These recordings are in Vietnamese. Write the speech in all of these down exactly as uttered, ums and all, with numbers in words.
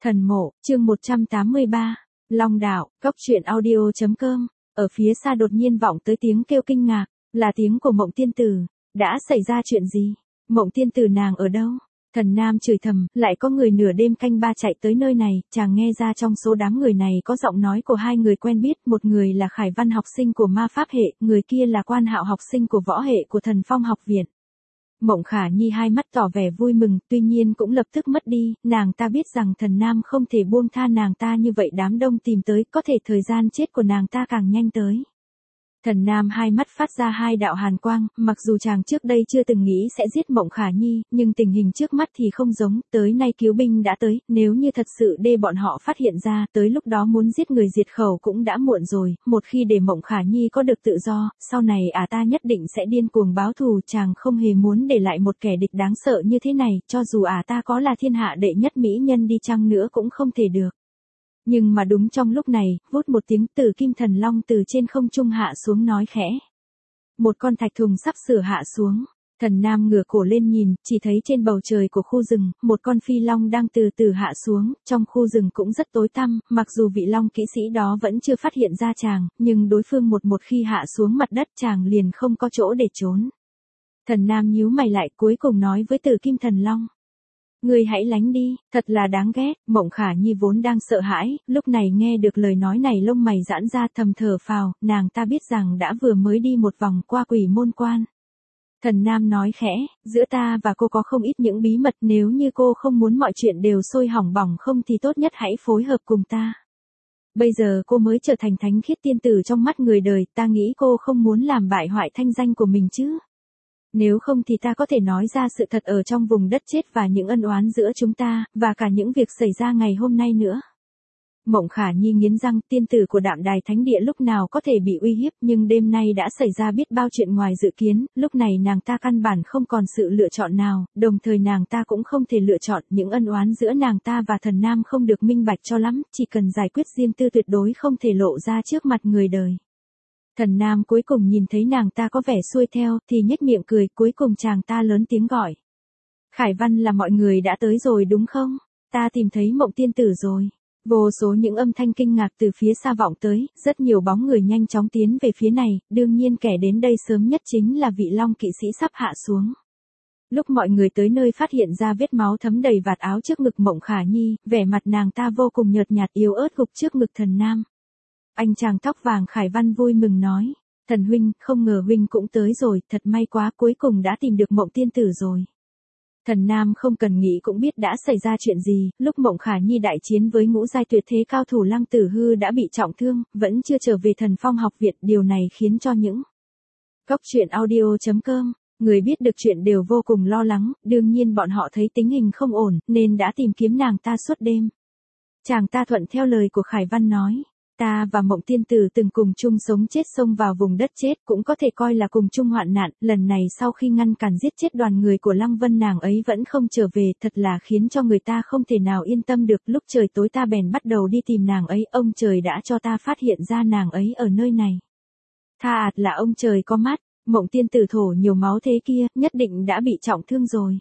Thần mộ, chương một trăm tám mươi ba, Long đạo, góc truyện audio chấm com. Ở phía xa đột nhiên vọng tới tiếng kêu kinh ngạc, là tiếng của Mộng Tiên Tử. Đã xảy ra chuyện gì? Mộng Tiên Tử nàng ở đâu? Thần Nam chửi thầm, lại có người nửa đêm canh ba chạy tới nơi này, chàng nghe ra trong số đám người này có giọng nói của hai người quen biết, một người là Khải Văn học sinh của ma pháp hệ, người kia là Quan Hạo học sinh của võ hệ của Thần Phong học viện. Mộng Khả Nhi hai mắt tỏ vẻ vui mừng, tuy nhiên cũng lập tức mất đi, nàng ta biết rằng Thần Nam không thể buông tha nàng ta như vậy, đám đông tìm tới, có thể thời gian chết của nàng ta càng nhanh tới. Thần Nam hai mắt phát ra hai đạo hàn quang, mặc dù chàng trước đây chưa từng nghĩ sẽ giết Mộng Khả Nhi, nhưng tình hình trước mắt thì không giống, tới nay cứu binh đã tới, nếu như thật sự để bọn họ phát hiện ra, tới lúc đó muốn giết người diệt khẩu cũng đã muộn rồi, một khi để Mộng Khả Nhi có được tự do, sau này à ta nhất định sẽ điên cuồng báo thù, chàng không hề muốn để lại một kẻ địch đáng sợ như thế này, cho dù à ta có là thiên hạ đệ nhất mỹ nhân đi chăng nữa cũng không thể được. Nhưng mà đúng trong lúc này, vút một tiếng, Tử Kim Thần Long từ trên không trung hạ xuống nói khẽ. Một con thạch thùng sắp sửa hạ xuống. Thần Nam ngửa cổ lên nhìn, chỉ thấy trên bầu trời của khu rừng, một con phi long đang từ từ hạ xuống, trong khu rừng cũng rất tối tăm, mặc dù vị long kỹ sĩ đó vẫn chưa phát hiện ra chàng, nhưng đối phương một một khi hạ xuống mặt đất chàng liền không có chỗ để trốn. Thần Nam nhíu mày lại, cuối cùng nói với Tử Kim Thần Long. Ngươi hãy lánh đi, thật là đáng ghét. Mộng Khả Nhi vốn đang sợ hãi, lúc này nghe được lời nói này lông mày giãn ra, thầm thở phào, nàng ta biết rằng đã vừa mới đi một vòng qua quỷ môn quan. Thần Nam nói khẽ, giữa ta và cô có không ít những bí mật, nếu như cô không muốn mọi chuyện đều sôi hỏng bỏng không thì tốt nhất hãy phối hợp cùng ta. Bây giờ cô mới trở thành thánh khiết tiên tử trong mắt người đời, ta nghĩ cô không muốn làm bại hoại thanh danh của mình chứ. Nếu không thì ta có thể nói ra sự thật ở trong vùng đất chết và những ân oán giữa chúng ta, và cả những việc xảy ra ngày hôm nay nữa. Mộng Khả Nhi nghiến răng, tiên tử của Đạm Đài Thánh Địa lúc nào có thể bị uy hiếp, nhưng đêm nay đã xảy ra biết bao chuyện ngoài dự kiến, lúc này nàng ta căn bản không còn sự lựa chọn nào, đồng thời nàng ta cũng không thể lựa chọn, những ân oán giữa nàng ta và Thần Nam không được minh bạch cho lắm, chỉ cần giải quyết riêng tư tuyệt đối không thể lộ ra trước mặt người đời. Thần Nam cuối cùng nhìn thấy nàng ta có vẻ xuôi theo, thì nhếch miệng cười, cuối cùng chàng ta lớn tiếng gọi. Khải Văn, là mọi người đã tới rồi đúng không? Ta tìm thấy Mộng Tiên Tử rồi. Vô số những âm thanh kinh ngạc từ phía xa vọng tới, rất nhiều bóng người nhanh chóng tiến về phía này, đương nhiên kẻ đến đây sớm nhất chính là vị long kỵ sĩ sắp hạ xuống. Lúc mọi người tới nơi phát hiện ra vết máu thấm đầy vạt áo trước ngực Mộng Khả Nhi, vẻ mặt nàng ta vô cùng nhợt nhạt yếu ớt gục trước ngực Thần Nam. Anh chàng tóc vàng Khải Văn vui mừng nói, Thần huynh, không ngờ huynh cũng tới rồi, thật may quá, cuối cùng đã tìm được Mộng Tiên Tử rồi. Thần Nam không cần nghĩ cũng biết đã xảy ra chuyện gì, lúc Mộng Khả Nhi đại chiến với ngũ giai tuyệt thế cao thủ Lăng Tử Hư đã bị trọng thương, vẫn chưa trở về Thần Phong học viện, điều này khiến cho những góc truyện audio chấm com, người biết được chuyện đều vô cùng lo lắng, đương nhiên bọn họ thấy tình hình không ổn, nên đã tìm kiếm nàng ta suốt đêm. Chàng ta thuận theo lời của Khải Văn nói. Ta và Mộng Tiên Tử từng cùng chung sống chết xông vào vùng đất chết, cũng có thể coi là cùng chung hoạn nạn, lần này sau khi ngăn cản giết chết đoàn người của Lăng Vân nàng ấy vẫn không trở về, thật là khiến cho người ta không thể nào yên tâm được, lúc trời tối ta bèn bắt đầu đi tìm nàng ấy, ông trời đã cho ta phát hiện ra nàng ấy ở nơi này. Tha ạt là ông trời có mắt, Mộng Tiên Tử thổ nhiều máu thế kia, nhất định đã bị trọng thương rồi.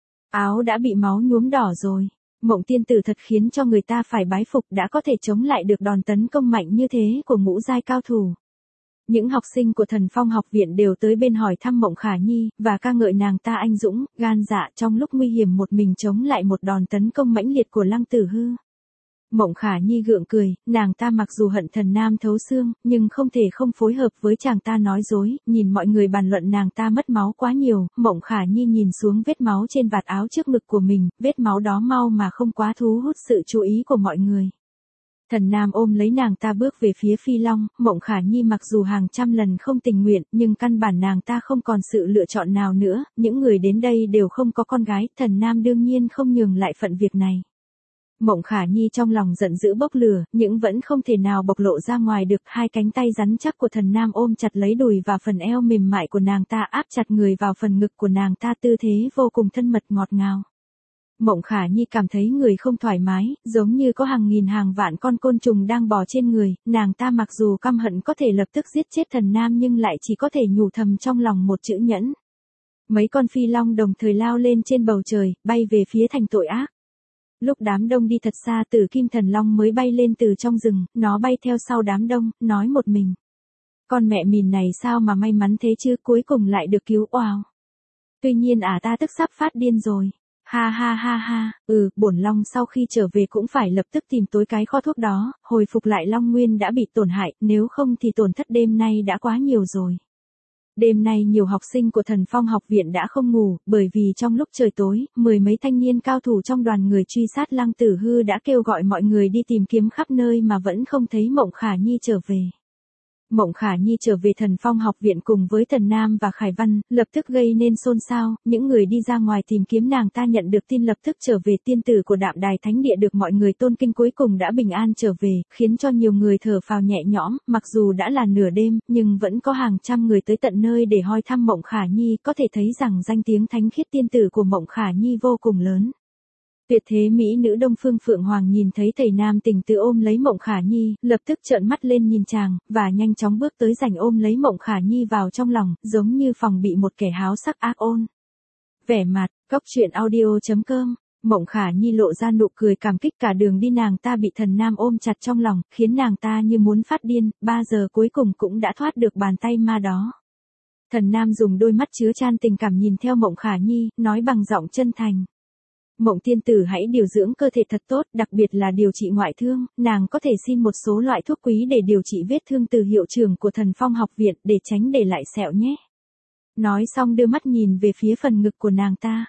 Áo đã bị máu nhuốm đỏ rồi. Mộng Tiên Tử thật khiến cho người ta phải bái phục, đã có thể chống lại được đòn tấn công mạnh như thế của ngũ giai cao thủ. Những học sinh của Thần Phong học viện đều tới bên hỏi thăm Mộng Khả Nhi, và ca ngợi nàng ta anh dũng, gan dạ trong lúc nguy hiểm một mình chống lại một đòn tấn công mãnh liệt của Lăng Tử Hư. Mộng Khả Nhi gượng cười, nàng ta mặc dù hận Thần Nam thấu xương, nhưng không thể không phối hợp với chàng ta nói dối, nhìn mọi người bàn luận nàng ta mất máu quá nhiều, Mộng Khả Nhi nhìn xuống vết máu trên vạt áo trước ngực của mình, vết máu đó mau mà không quá thu hút sự chú ý của mọi người. Thần Nam ôm lấy nàng ta bước về phía Phi Long, Mộng Khả Nhi mặc dù hàng trăm lần không tình nguyện, nhưng căn bản nàng ta không còn sự lựa chọn nào nữa, những người đến đây đều không có con gái, Thần Nam đương nhiên không nhường lại phận việc này. Mộng Khả Nhi trong lòng giận dữ bốc lửa, nhưng vẫn không thể nào bộc lộ ra ngoài được, hai cánh tay rắn chắc của Thần Nam ôm chặt lấy đùi và phần eo mềm mại của nàng ta, áp chặt người vào phần ngực của nàng ta, tư thế vô cùng thân mật ngọt ngào. Mộng Khả Nhi cảm thấy người không thoải mái, giống như có hàng nghìn hàng vạn con côn trùng đang bò trên người, nàng ta mặc dù căm hận có thể lập tức giết chết Thần Nam nhưng lại chỉ có thể nhủ thầm trong lòng một chữ nhẫn. Mấy con phi long đồng thời lao lên trên bầu trời, bay về phía thành tội ác. Lúc đám đông đi thật xa Tử Kim Thần Long mới bay lên từ trong rừng, nó bay theo sau đám đông, nói một mình. Con mẹ mìn này sao mà may mắn thế chứ, cuối cùng lại được cứu oào. Tuy nhiên à ta tức sắp phát điên rồi. Ha ha ha ha, ừ, bổn Long sau khi trở về cũng phải lập tức tìm tối cái kho thuốc đó, hồi phục lại Long Nguyên đã bị tổn hại, nếu không thì tổn thất đêm nay đã quá nhiều rồi. Đêm nay nhiều học sinh của Thần Phong học viện đã không ngủ, bởi vì trong lúc trời tối, mười mấy thanh niên cao thủ trong đoàn người truy sát Lăng Tử Hư đã kêu gọi mọi người đi tìm kiếm khắp nơi mà vẫn không thấy Mộng Khả Nhi trở về. Mộng Khả Nhi trở về Thần Phong học viện cùng với Tần Nam và Khải Văn, lập tức gây nên xôn xao, những người đi ra ngoài tìm kiếm nàng ta nhận được tin lập tức trở về, tiên tử của Đạm Đài Thánh Địa được mọi người tôn kính cuối cùng đã bình an trở về, khiến cho nhiều người thở phào nhẹ nhõm, mặc dù đã là nửa đêm, nhưng vẫn có hàng trăm người tới tận nơi để hỏi thăm Mộng Khả Nhi, có thể thấy rằng danh tiếng thánh khiết tiên tử của Mộng Khả Nhi vô cùng lớn. Tuyệt thế mỹ nữ Đông Phương Phượng Hoàng nhìn thấy thầy nam tình tự ôm lấy Mộng Khả Nhi, lập tức trợn mắt lên nhìn chàng, và nhanh chóng bước tới giành ôm lấy Mộng Khả Nhi vào trong lòng, giống như phòng bị một kẻ háo sắc ác ôn. Vẻ mặt, Cốc Truyện Audio chấm com, Mộng Khả Nhi lộ ra nụ cười cảm kích, cả đường đi nàng ta bị thần nam ôm chặt trong lòng, khiến nàng ta như muốn phát điên, ba giờ cuối cùng cũng đã thoát được bàn tay ma đó. Thần nam dùng đôi mắt chứa chan tình cảm nhìn theo Mộng Khả Nhi, nói bằng giọng chân thành. Mộng tiên tử hãy điều dưỡng cơ thể thật tốt, đặc biệt là điều trị ngoại thương, nàng có thể xin một số loại thuốc quý để điều trị vết thương từ hiệu trưởng của Thần Phong học viện để tránh để lại sẹo nhé. Nói xong đưa mắt nhìn về phía phần ngực của nàng ta.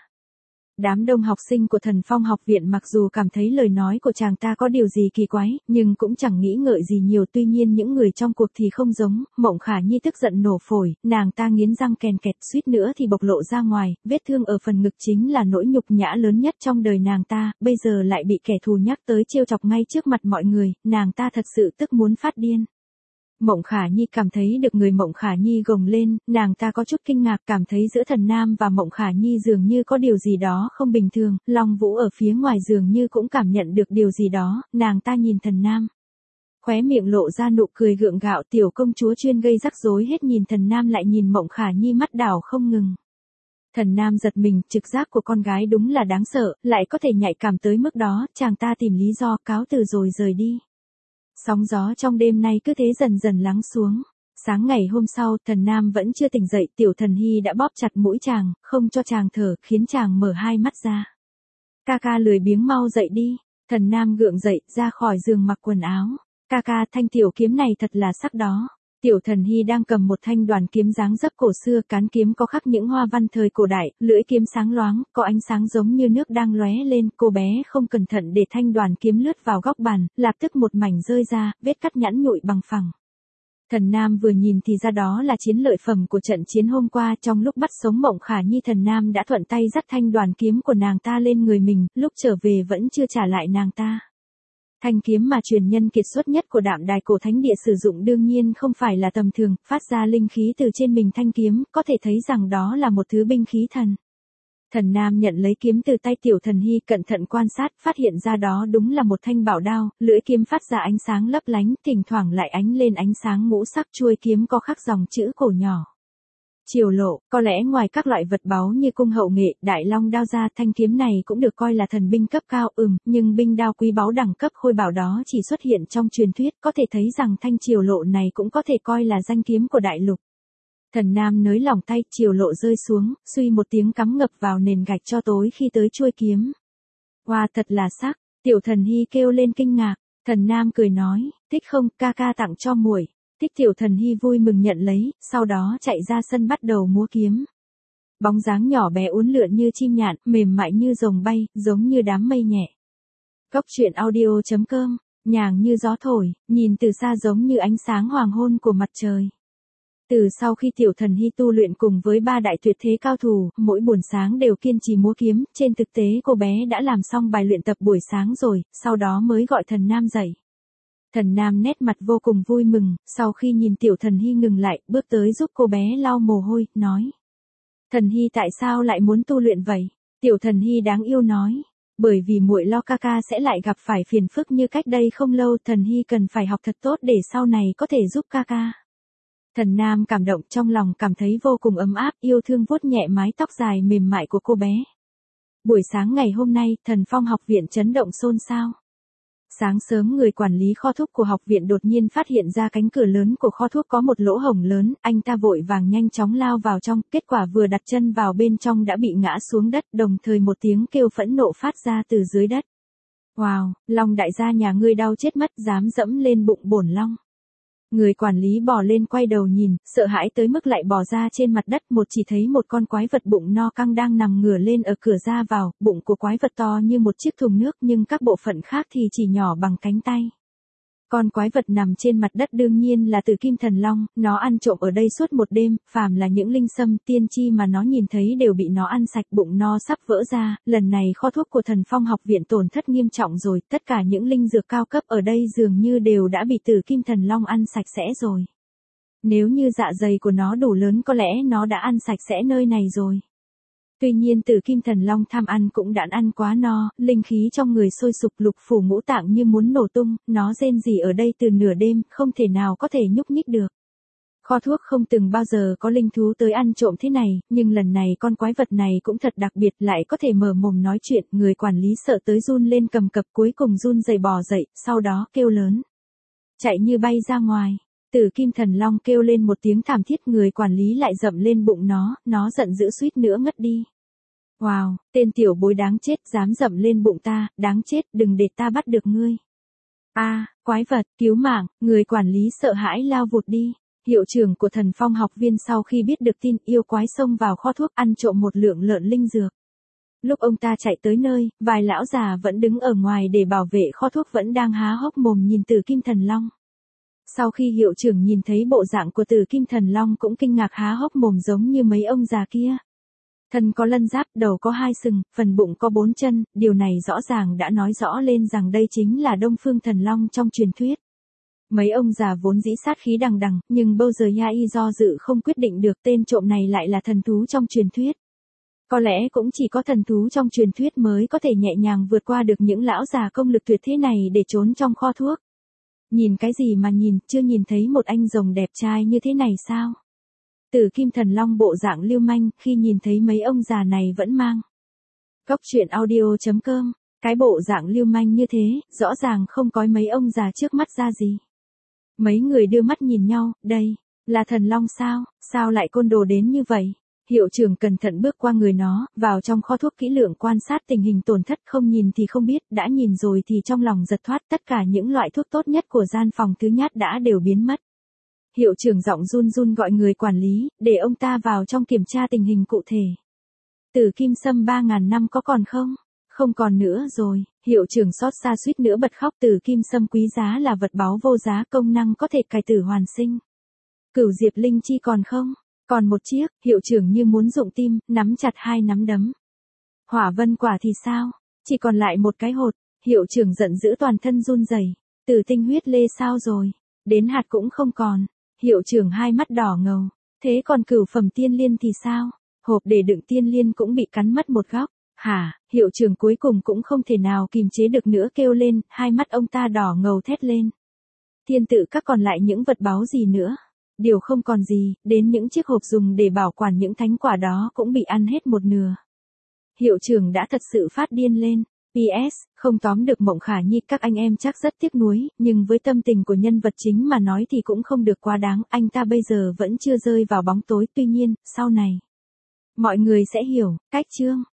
Đám đông học sinh của Thần Phong học viện mặc dù cảm thấy lời nói của chàng ta có điều gì kỳ quái, nhưng cũng chẳng nghĩ ngợi gì nhiều, tuy nhiên những người trong cuộc thì không giống, Mộng Khả Nhi tức giận nổ phổi, nàng ta nghiến răng kèn kẹt, suýt nữa thì bộc lộ ra ngoài, vết thương ở phần ngực chính là nỗi nhục nhã lớn nhất trong đời nàng ta, bây giờ lại bị kẻ thù nhắc tới trêu chọc ngay trước mặt mọi người, nàng ta thật sự tức muốn phát điên. Mộng Khả Nhi cảm thấy được người Mộng Khả Nhi gồng lên, nàng ta có chút kinh ngạc, cảm thấy giữa thần nam và Mộng Khả Nhi dường như có điều gì đó không bình thường, Long Vũ ở phía ngoài dường như cũng cảm nhận được điều gì đó, nàng ta nhìn thần nam. Khóe miệng lộ ra nụ cười gượng gạo, tiểu công chúa chuyên gây rắc rối hết, nhìn thần nam lại nhìn Mộng Khả Nhi mắt đảo không ngừng. Thần nam giật mình, trực giác của con gái đúng là đáng sợ, lại có thể nhạy cảm tới mức đó, chàng ta tìm lý do cáo từ rồi rời đi. Sóng gió trong đêm nay cứ thế dần dần lắng xuống. Sáng ngày hôm sau, thần nam vẫn chưa tỉnh dậy, tiểu thần hy đã bóp chặt mũi chàng, không cho chàng thở, khiến chàng mở hai mắt ra. Ca ca lười biếng mau dậy đi. Thần nam gượng dậy, ra khỏi giường mặc quần áo. Ca ca, thanh tiểu kiếm này thật là sắc đó. Tiểu thần hy đang cầm một thanh đoàn kiếm dáng dấp cổ xưa, cán kiếm có khắc những hoa văn thời cổ đại, lưỡi kiếm sáng loáng, có ánh sáng giống như nước đang lóe lên, cô bé không cẩn thận để thanh đoàn kiếm lướt vào góc bàn, lập tức một mảnh rơi ra, vết cắt nhẵn nhụi bằng phẳng. Thần nam vừa nhìn thì ra đó là chiến lợi phẩm của trận chiến hôm qua, trong lúc bắt sống Mộng Khả Nhi thần nam đã thuận tay dắt thanh đoàn kiếm của nàng ta lên người mình, lúc trở về vẫn chưa trả lại nàng ta. Thanh kiếm mà truyền nhân kiệt xuất nhất của Đạm Đài Cổ Thánh Địa sử dụng đương nhiên không phải là tầm thường, phát ra linh khí từ trên mình thanh kiếm, có thể thấy rằng đó là một thứ binh khí thần. Thần nam nhận lấy kiếm từ tay tiểu thần hy, cẩn thận quan sát, phát hiện ra đó đúng là một thanh bảo đao, lưỡi kiếm phát ra ánh sáng lấp lánh, thỉnh thoảng lại ánh lên ánh sáng ngũ sắc, chuôi kiếm có khắc dòng chữ cổ nhỏ. Triều lộ, có lẽ ngoài các loại vật báu như cung hậu nghệ, đại long đao ra, thanh kiếm này cũng được coi là thần binh cấp cao, ừm, nhưng binh đao quý báu đẳng cấp khôi bảo đó chỉ xuất hiện trong truyền thuyết, có thể thấy rằng thanh triều lộ này cũng có thể coi là danh kiếm của đại lục. Thần nam nới lỏng tay, triều lộ rơi xuống, suy một tiếng cắm ngập vào nền gạch cho tối khi tới chuôi kiếm. Wow, thật là sắc, tiểu thần hy kêu lên kinh ngạc, thần nam cười nói, thích không, ca ca tặng cho muội. Thích, tiểu thần hy vui mừng nhận lấy, sau đó chạy ra sân bắt đầu múa kiếm. Bóng dáng nhỏ bé uốn lượn như chim nhạn, mềm mại như rồng bay, giống như đám mây nhẹ. Cốc Truyện Audio chấm com, nhàng như gió thổi, nhìn từ xa giống như ánh sáng hoàng hôn của mặt trời. Từ sau khi tiểu thần hy tu luyện cùng với ba đại tuyệt thế cao thủ, mỗi buổi sáng đều kiên trì múa kiếm, trên thực tế cô bé đã làm xong bài luyện tập buổi sáng rồi, sau đó mới gọi thần nam dậy. Thần nam nét mặt vô cùng vui mừng, sau khi nhìn tiểu thần hy ngừng lại, bước tới giúp cô bé lau mồ hôi, nói. Thần hy tại sao lại muốn tu luyện vậy? Tiểu thần hy đáng yêu nói. Bởi vì muội lo ca ca sẽ lại gặp phải phiền phức như cách đây không lâu, thần hy cần phải học thật tốt để sau này có thể giúp ca ca. Thần nam cảm động, trong lòng cảm thấy vô cùng ấm áp, yêu thương vuốt nhẹ mái tóc dài mềm mại của cô bé. Buổi sáng ngày hôm nay, Thần Phong học viện chấn động xôn xao. Sáng sớm người quản lý kho thuốc của học viện đột nhiên phát hiện ra cánh cửa lớn của kho thuốc có một lỗ hổng lớn, anh ta vội vàng nhanh chóng lao vào trong, kết quả vừa đặt chân vào bên trong đã bị ngã xuống đất, đồng thời một tiếng kêu phẫn nộ phát ra từ dưới đất. Wow, Long đại gia nhà ngươi đau chết mất, dám dẫm lên bụng bổn Long. Người quản lý bò lên quay đầu nhìn, sợ hãi tới mức lại bò ra trên mặt đất, một chỉ thấy một con quái vật bụng no căng đang nằm ngửa lên ở cửa ra vào, bụng của quái vật to như một chiếc thùng nước nhưng các bộ phận khác thì chỉ nhỏ bằng cánh tay. Con quái vật nằm trên mặt đất đương nhiên là Tử Kim Thần Long, nó ăn trộm ở đây suốt một đêm, phàm là những linh sâm tiên chi mà nó nhìn thấy đều bị nó ăn sạch, bụng no sắp vỡ ra, lần này kho thuốc của Thần Phong học viện tổn thất nghiêm trọng rồi, tất cả những linh dược cao cấp ở đây dường như đều đã bị Tử Kim Thần Long ăn sạch sẽ rồi. Nếu như dạ dày của nó đủ lớn có lẽ nó đã ăn sạch sẽ nơi này rồi. Tuy nhiên Tử Kim Thần Long tham ăn cũng đã ăn quá no, linh khí trong người sôi sục, lục phủ ngũ tạng như muốn nổ tung, nó rên rỉ ở đây từ nửa đêm, không thể nào có thể nhúc nhích được. Kho thuốc không từng bao giờ có linh thú tới ăn trộm thế này, nhưng lần này con quái vật này cũng thật đặc biệt, lại có thể mở mồm nói chuyện, người quản lý sợ tới run lên cầm cập, cuối cùng run rẩy bò dậy, sau đó kêu lớn. Chạy như bay ra ngoài. Tử Kim Thần Long kêu lên một tiếng thảm thiết, người quản lý lại dậm lên bụng nó, nó giận dữ suýt nữa ngất đi. Wow, tên tiểu bối đáng chết, dám dậm lên bụng ta, đáng chết, đừng để ta bắt được ngươi. A, à, quái vật, cứu mạng, người quản lý sợ hãi lao vụt đi. Hiệu trưởng của Thần Phong học viên sau khi biết được tin yêu quái xông vào kho thuốc ăn trộm một lượng lợn linh dược. Lúc ông ta chạy tới nơi, vài lão già vẫn đứng ở ngoài để bảo vệ kho thuốc vẫn đang há hốc mồm nhìn Tử Kim Thần Long. Sau khi hiệu trưởng nhìn thấy bộ dạng của Tử Kim Thần Long cũng kinh ngạc há hốc mồm giống như mấy ông già kia. Thân có lân giáp, đầu có hai sừng, phần bụng có bốn chân, điều này rõ ràng đã nói rõ lên rằng đây chính là Đông Phương Thần Long trong truyền thuyết. Mấy ông già vốn dĩ sát khí đằng đằng, nhưng bây giờ Yai do dự không quyết định được tên trộm này lại là thần thú trong truyền thuyết. Có lẽ cũng chỉ có thần thú trong truyền thuyết mới có thể nhẹ nhàng vượt qua được những lão già công lực tuyệt thế này để trốn trong kho thuốc. Nhìn cái gì mà nhìn, chưa nhìn thấy một anh rồng đẹp trai như thế này sao? Tử Kim Thần Long bộ dạng lưu manh, khi nhìn thấy mấy ông già này vẫn mang. Cốc truyện audio chấm com, cái bộ dạng lưu manh như thế, rõ ràng không có mấy ông già trước mắt ra gì. Mấy người đưa mắt nhìn nhau, đây, là thần long sao, sao lại côn đồ đến như vậy? Hiệu trưởng cẩn thận bước qua người nó, vào trong kho thuốc kỹ lưỡng quan sát tình hình tổn thất, không nhìn thì không biết, đã nhìn rồi thì trong lòng giật thoát, tất cả những loại thuốc tốt nhất của gian phòng thứ nhát đã đều biến mất. Hiệu trưởng giọng run run gọi người quản lý, để ông ta vào trong kiểm tra tình hình cụ thể. Tử Kim Sâm ba ngàn năm có còn không? Không còn nữa rồi, hiệu trưởng xót xa suýt nữa bật khóc. Tử Kim Sâm quý giá là vật báu vô giá, công năng có thể cải tử hoàn sinh. Cửu Diệp Linh Chi còn không? Còn một chiếc, hiệu trưởng như muốn rụng tim, nắm chặt hai nắm đấm. Hỏa Vân Quả thì sao? Chỉ còn lại một cái hột, hiệu trưởng giận dữ toàn thân run rẩy. Tử Tinh Huyết Lê sao rồi? Đến hạt cũng không còn. Hiệu trưởng hai mắt đỏ ngầu. Thế còn cửu phẩm tiên liên thì sao? Hộp để đựng tiên liên cũng bị cắn mất một góc. Hả? Hiệu trưởng cuối cùng cũng không thể nào kìm chế được nữa kêu lên, hai mắt ông ta đỏ ngầu thét lên. Thiên tự các còn lại những vật báu gì nữa? Điều không còn gì, đến những chiếc hộp dùng để bảo quản những thánh quả đó cũng bị ăn hết một nửa. Hiệu trưởng đã thật sự phát điên lên. pê ét, không tóm được Mộng Khả Nhi, các anh em chắc rất tiếc nuối, nhưng với tâm tình của nhân vật chính mà nói thì cũng không được quá đáng, anh ta bây giờ vẫn chưa rơi vào bóng tối, tuy nhiên, sau này mọi người sẽ hiểu. Cách chương